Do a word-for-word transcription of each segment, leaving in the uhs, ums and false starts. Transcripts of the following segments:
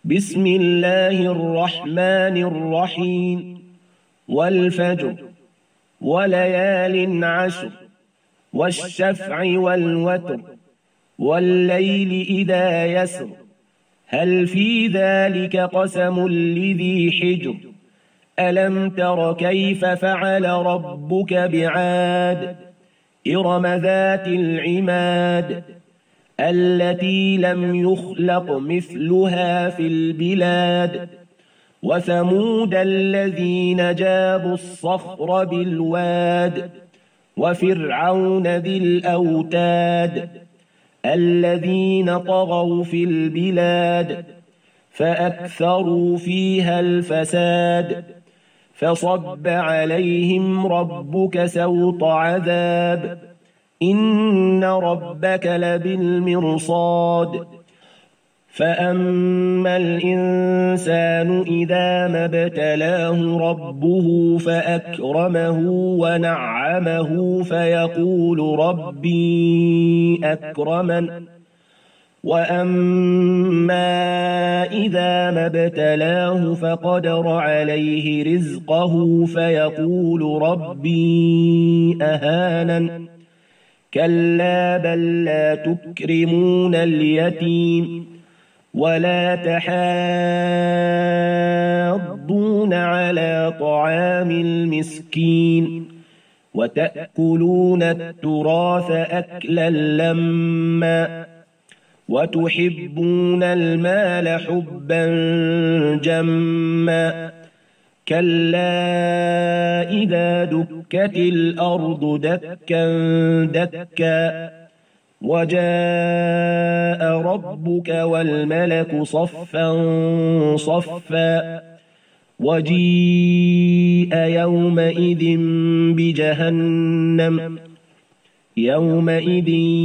بسم الله الرحمن الرحيم والفجر وليال عشر والشفع والوتر والليل إذا يسر هل في ذلك قسم لذي حجر ألم تر كيف فعل ربك بعاد إرم ذات العماد التي لم يخلق مثلها في البلاد وثمود الذين جابوا الصخر بالواد وفرعون ذي الأوتاد الذين طغوا في البلاد فأكثروا فيها الفساد فصب عليهم ربك سوط عذاب إن ربك لبالمرصاد فأما الإنسان إذا ما ابتلاه ربه فأكرمه ونعمه فيقول ربي أكرمن وأما إذا ما ابتلاه فقدر عليه رزقه فيقول ربي أهانن كلا بل لا تكرمون اليتيم ولا تحاضون على طعام المسكين وتأكلون التراث أكلا لما وتحبون المال حبا جما كلا إذا دكت الأرض دكا دكا وجاء ربك والملك صفا صفا وجيء يومئذ بجهنم يومئذ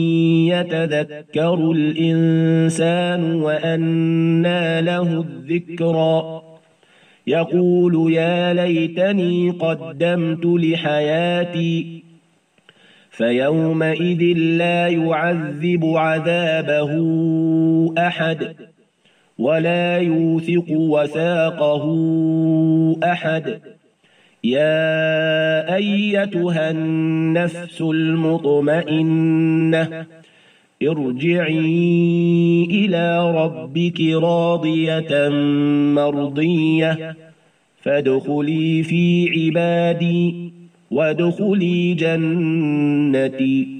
يتذكر الإنسان وأنى له الذكرى يقول يا ليتني قدمت لحياتي فيومئذ لا يعذب عذابه أحد ولا يوثق وثاقه أحد يا أيتها النفس المطمئنة ارجعي إلى ربك راضية مرضية فادخلي في عبادي وادخلي جنتي.